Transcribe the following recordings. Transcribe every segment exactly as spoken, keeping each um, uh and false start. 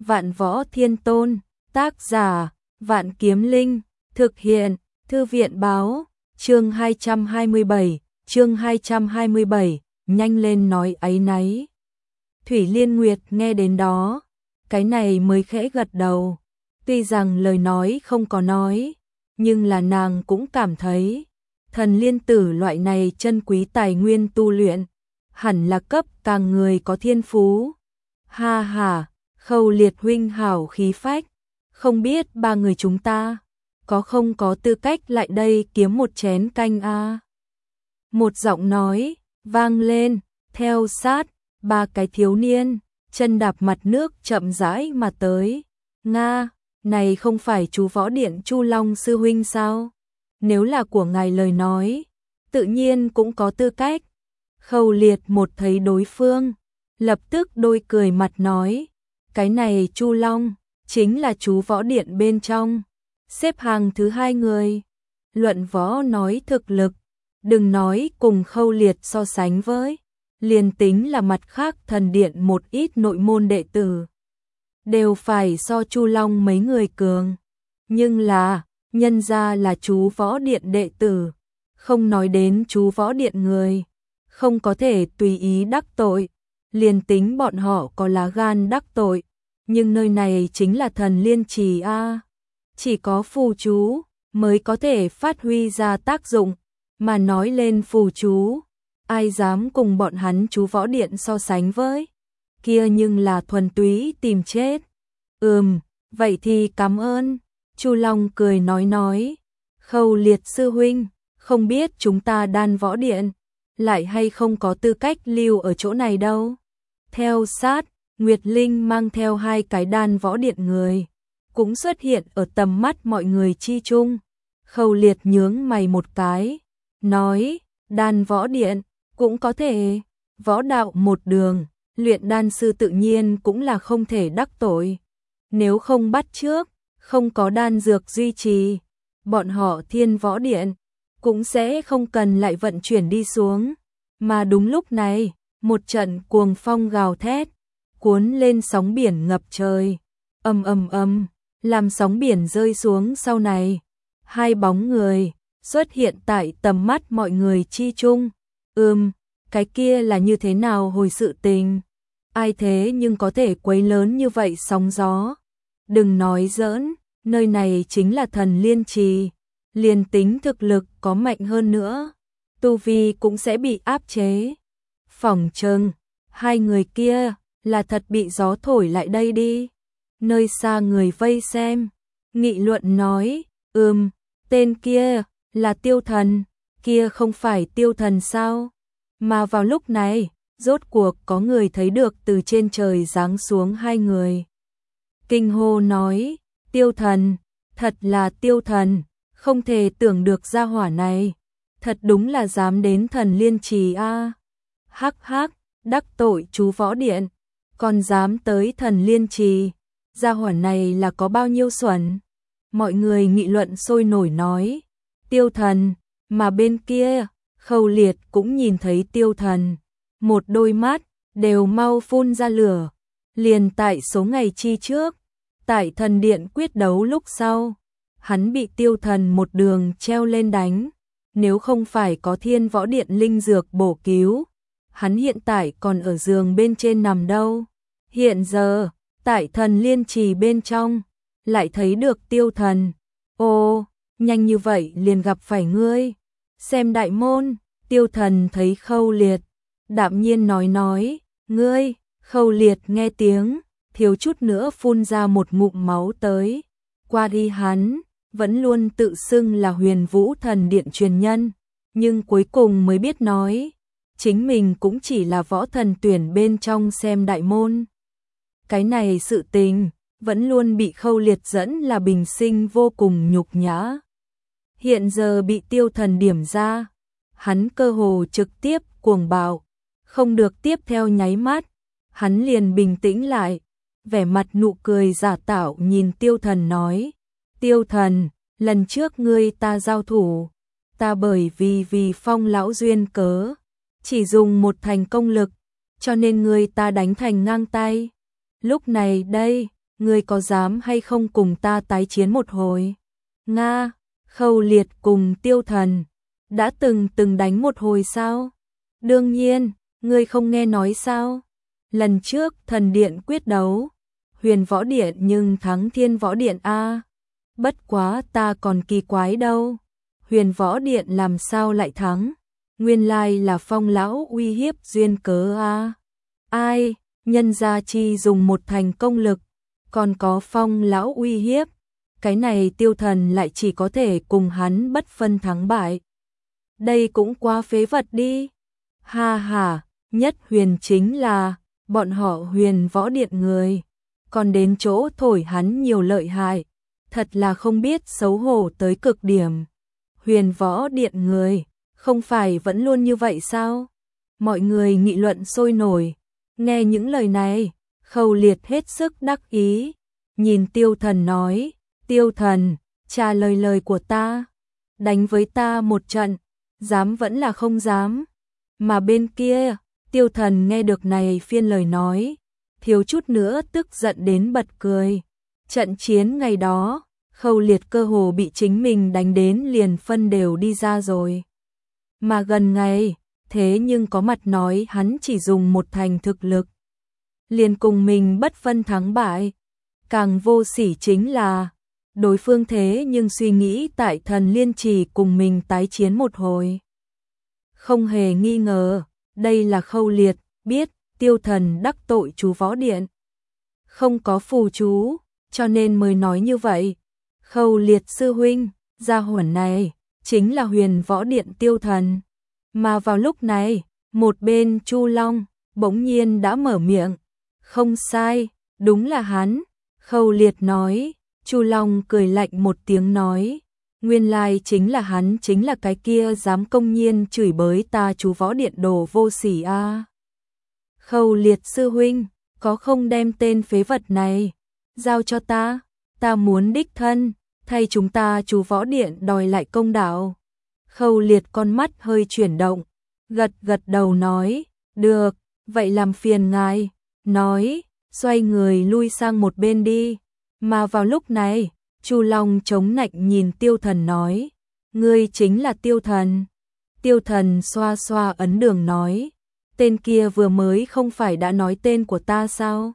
Vạn Võ Thiên Tôn, tác giả, Vạn Kiếm Linh, thực hiện, Thư viện báo, chương hai trăm hai mươi bảy, chương hai trăm hai mươi bảy, nhanh lên nói áy náy. Thủy Liên Nguyệt nghe đến đó, cái này mới khẽ gật đầu, tuy rằng lời nói không có nói, nhưng là nàng cũng cảm thấy, thần liên tử loại này chân quý tài nguyên tu luyện, hẳn là cấp càng người có thiên phú. Ha ha, Khâu Liệt huynh hảo khí phách, không biết ba người chúng ta có không có tư cách lại đây kiếm một chén canh a? À? Một giọng nói vang lên, theo sát ba cái thiếu niên, chân đạp mặt nước chậm rãi mà tới. Nga, này không phải chú Võ Điện Chu Long sư huynh sao? Nếu là của ngài lời nói, tự nhiên cũng có tư cách. Khâu Liệt một thấy đối phương, lập tức đôi cười mặt nói, cái này Chu Long chính là chú Võ Điện bên trong, xếp hàng thứ hai người. Luận võ nói thực lực, đừng nói cùng Khâu Liệt so sánh với, liền tính là mặt khác thần điện một ít nội môn đệ tử, đều phải so Chu Long mấy người cường. Nhưng là, nhân ra là chú Võ Điện đệ tử, không nói đến chú Võ Điện người, không có thể tùy ý đắc tội, liền tính bọn họ có lá gan đắc tội, nhưng nơi này chính là thần liên trì a, chỉ có phù chú mới có thể phát huy ra tác dụng, mà nói lên phù chú, ai dám cùng bọn hắn chú Võ Điện so sánh với, kia nhưng là thuần túy tìm chết. Ừm, vậy thì cảm ơn. Chu Long cười nói nói, Khâu Liệt sư huynh, không biết chúng ta Đan Võ Điện lại hay không có tư cách lưu ở chỗ này đâu. Theo sát, Nguyệt Linh mang theo hai cái Đan Võ Điện người, cũng xuất hiện ở tầm mắt mọi người chi chung. Khâu Liệt nhướng mày một cái, nói, Đan Võ Điện, cũng có thể, võ đạo một đường, luyện đan sư tự nhiên cũng là không thể đắc tội. Nếu không bắt trước, không có đan dược duy trì, bọn họ Thiên Võ Điện cũng sẽ không cần lại vận chuyển đi xuống. Mà đúng lúc này, một trận cuồng phong gào thét, cuốn lên sóng biển ngập trời, ầm ầm ầm, làm sóng biển rơi xuống sau này. Hai bóng người xuất hiện tại tầm mắt mọi người chi chung. Ừm, cái kia là như thế nào hồi sự tình? Ai thế nhưng có thể quấy lớn như vậy sóng gió? Đừng nói giỡn, nơi này chính là thần liên trì, liền tính thực lực có mạnh hơn nữa, tu vi cũng sẽ bị áp chế. Phỏng chừng, hai người kia là thật bị gió thổi lại đây đi. Nơi xa người vây xem, nghị luận nói, ừm, tên kia là Tiêu Thần, kia không phải Tiêu Thần sao? Mà vào lúc này, rốt cuộc có người thấy được từ trên trời giáng xuống hai người. Kinh hô nói, Tiêu Thần, thật là Tiêu Thần, không thể tưởng được gia hỏa này, thật đúng là dám đến thần liên trì a. Hắc hắc, đắc tội chú Võ Điện, còn dám tới thần liên trì, gia hỏa này là có bao nhiêu xuẩn. Mọi người nghị luận sôi nổi nói, Tiêu Thần, mà bên kia, Khâu Liệt cũng nhìn thấy Tiêu Thần, một đôi mắt đều mau phun ra lửa. Liền tại số ngày chi trước, tại thần điện quyết đấu lúc sau, hắn bị Tiêu Thần một đường treo lên đánh, nếu không phải có Thiên Võ Điện linh dược bổ cứu, hắn hiện tại còn ở giường bên trên nằm đâu. Hiện giờ, tại thần liên trì bên trong, lại thấy được Tiêu Thần. Ô, nhanh như vậy liền gặp phải ngươi. Xem đại môn, Tiêu Thần thấy Khâu Liệt, đạm nhiên nói nói, ngươi. Khâu Liệt nghe tiếng, thiếu chút nữa phun ra một ngụm máu tới. Qua đi hắn, vẫn luôn tự xưng là Huyền Vũ Thần Điện truyền nhân, nhưng cuối cùng mới biết nói, chính mình cũng chỉ là võ thần tuyển bên trong xem đại môn. Cái này sự tình, vẫn luôn bị Khâu Liệt dẫn là bình sinh vô cùng nhục nhã. Hiện giờ bị Tiêu Thần điểm ra, hắn cơ hồ trực tiếp cuồng bạo, không được tiếp theo nháy mắt, hắn liền bình tĩnh lại, vẻ mặt nụ cười giả tạo nhìn Tiêu Thần nói, Tiêu Thần, lần trước ngươi ta giao thủ, ta bởi vì vì Phong lão duyên cớ, chỉ dùng một thành công lực, cho nên ngươi ta đánh thành ngang tay. Lúc này đây, ngươi có dám hay không cùng ta tái chiến một hồi? Nga, Khâu Liệt cùng Tiêu Thần đã từng từng đánh một hồi sao? Đương nhiên, ngươi không nghe nói sao? Lần trước thần điện quyết đấu, Huyền Võ Điện nhưng thắng Thiên Võ Điện a. Bất quá ta còn kỳ quái đâu. Huyền Võ Điện làm sao lại thắng? Nguyên lai là Phong lão uy hiếp duyên cớ a. Ai, nhân gia chi dùng một thành công lực, còn có Phong lão uy hiếp, cái này Tiêu Thần lại chỉ có thể cùng hắn bất phân thắng bại. Đây cũng quá phế vật đi. Ha ha, nhất huyền chính là bọn họ Huyền Võ Điện người, còn đến chỗ thổi hắn nhiều lợi hại, thật là không biết xấu hổ tới cực điểm. Huyền Võ Điện người, không phải vẫn luôn như vậy sao? Mọi người nghị luận sôi nổi, nghe những lời này, Khâu Liệt hết sức đắc ý, nhìn Tiêu Thần nói, Tiêu Thần, trả lời lời của ta, đánh với ta một trận, dám vẫn là không dám. Mà bên kia, Tiêu Thần nghe được này phiên lời nói, thiếu chút nữa tức giận đến bật cười. Trận chiến ngày đó, Khâu Liệt cơ hồ bị chính mình đánh đến liền phân đều đi ra rồi. Mà gần ngày, thế nhưng có mặt nói hắn chỉ dùng một thành thực lực, liền cùng mình bất phân thắng bại. Càng vô sỉ chính là, đối phương thế nhưng suy nghĩ tại Thần Liên Trì cùng mình tái chiến một hồi. Không hề nghi ngờ, đây là Khâu Liệt biết Tiêu Thần đắc tội chú Võ Điện, không có phù chú, cho nên mới nói như vậy. Khâu Liệt sư huynh, gia hỏa này chính là Huyền Võ Điện Tiêu Thần. Mà vào lúc này, một bên Chu Long bỗng nhiên đã mở miệng. Không sai, đúng là hắn. Khâu Liệt nói. Chu Long cười lạnh một tiếng nói, nguyên lai chính là hắn, chính là cái kia dám công nhiên chửi bới ta chú Võ Điện đồ vô sỉ a. À. Khâu Liệt sư huynh, có không đem tên phế vật này giao cho ta, ta muốn đích thân thay chúng ta chú Võ Điện đòi lại công đạo. Khâu Liệt con mắt hơi chuyển động, gật gật đầu nói, được, vậy làm phiền ngài. Nói, xoay người lui sang một bên đi. Mà vào lúc này, Chu Long chống nạnh nhìn Tiêu Thần nói, ngươi chính là Tiêu Thần. Tiêu Thần xoa xoa ấn đường nói, tên kia vừa mới không phải đã nói tên của ta sao?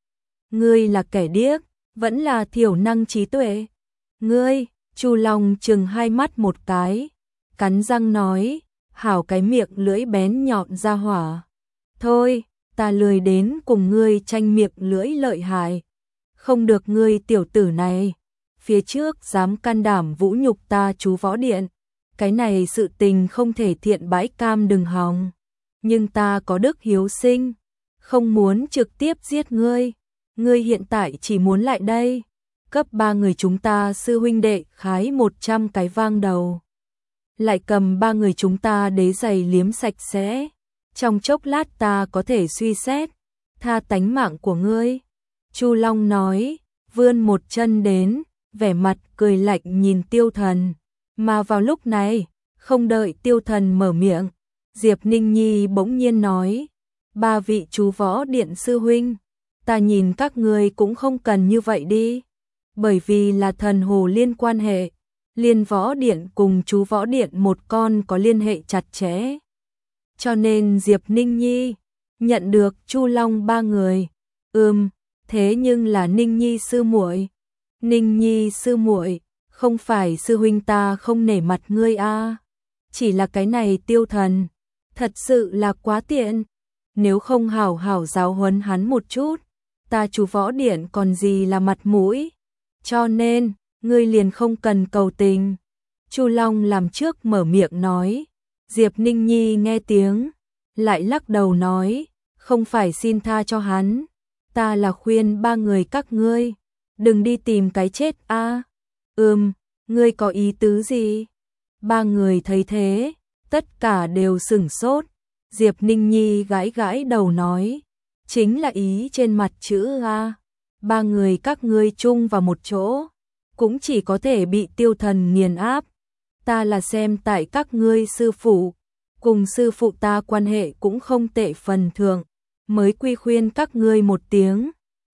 Ngươi là kẻ điếc, vẫn là thiểu năng trí tuệ. Ngươi, Chu Long trừng hai mắt một cái, cắn răng nói, hảo cái miệng lưỡi bén nhọn ra hỏa. Thôi, ta lười đến cùng ngươi tranh miệng lưỡi lợi hại. Không được ngươi tiểu tử này, phía trước dám can đảm vũ nhục ta chú Võ Điện, cái này sự tình không thể thiện bãi cam đừng hòng. Nhưng ta có đức hiếu sinh, không muốn trực tiếp giết ngươi. Ngươi hiện tại chỉ muốn lại đây, cấp ba người chúng ta sư huynh đệ khái một trăm cái vang đầu. Lại cầm ba người chúng ta đế giày liếm sạch sẽ. Trong chốc lát ta có thể suy xét, tha tánh mạng của ngươi. Chu Long nói, vươn một chân đến, vẻ mặt cười lạnh nhìn Tiêu Thần. Mà vào lúc này, không đợi Tiêu Thần mở miệng, Diệp Ninh Nhi bỗng nhiên nói, ba vị chú Võ Điện sư huynh, ta nhìn các ngươi cũng không cần như vậy đi. Bởi vì là thần hồ liên quan hệ, Liên Võ Điện cùng chú Võ Điện một con có liên hệ chặt chẽ. Cho nên Diệp Ninh Nhi nhận được Chu Long ba người. Ừm, thế nhưng là Ninh Nhi sư muội. Ninh Nhi sư muội, không phải sư huynh ta không nể mặt ngươi a, à. Chỉ là cái này Tiêu Thần, thật sự là quá tiện. Nếu không hảo hảo giáo huấn hắn một chút, ta chú Võ Điện còn gì là mặt mũi. Cho nên, ngươi liền không cần cầu tình. Chu Long làm trước mở miệng nói. Diệp Ninh Nhi nghe tiếng, lại lắc đầu nói, không phải xin tha cho hắn, ta là khuyên ba người các ngươi, đừng đi tìm cái chết a. À. Ừm, ngươi có ý tứ gì? Ba người thấy thế, tất cả đều sửng sốt. Diệp Ninh Nhi gãi gãi đầu nói, chính là ý trên mặt chữ a. Ba người các ngươi chung vào một chỗ, cũng chỉ có thể bị Tiêu Thần nghiền áp. Ta là xem tại các ngươi sư phụ, cùng sư phụ ta quan hệ cũng không tệ phần thượng, mới quy khuyên các ngươi một tiếng.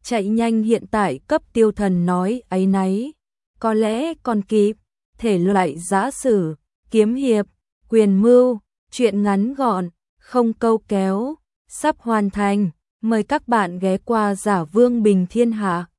chạy nhanh hiện tại cấp Tiêu Thần nói áy náy, có lẽ còn kịp, thể loại giã sử, kiếm hiệp, quyền mưu, truyện ngắn gọn, không câu kéo, sắp hoàn thành, mời các bạn ghé qua Giả Vương Bình Thiên Hạ.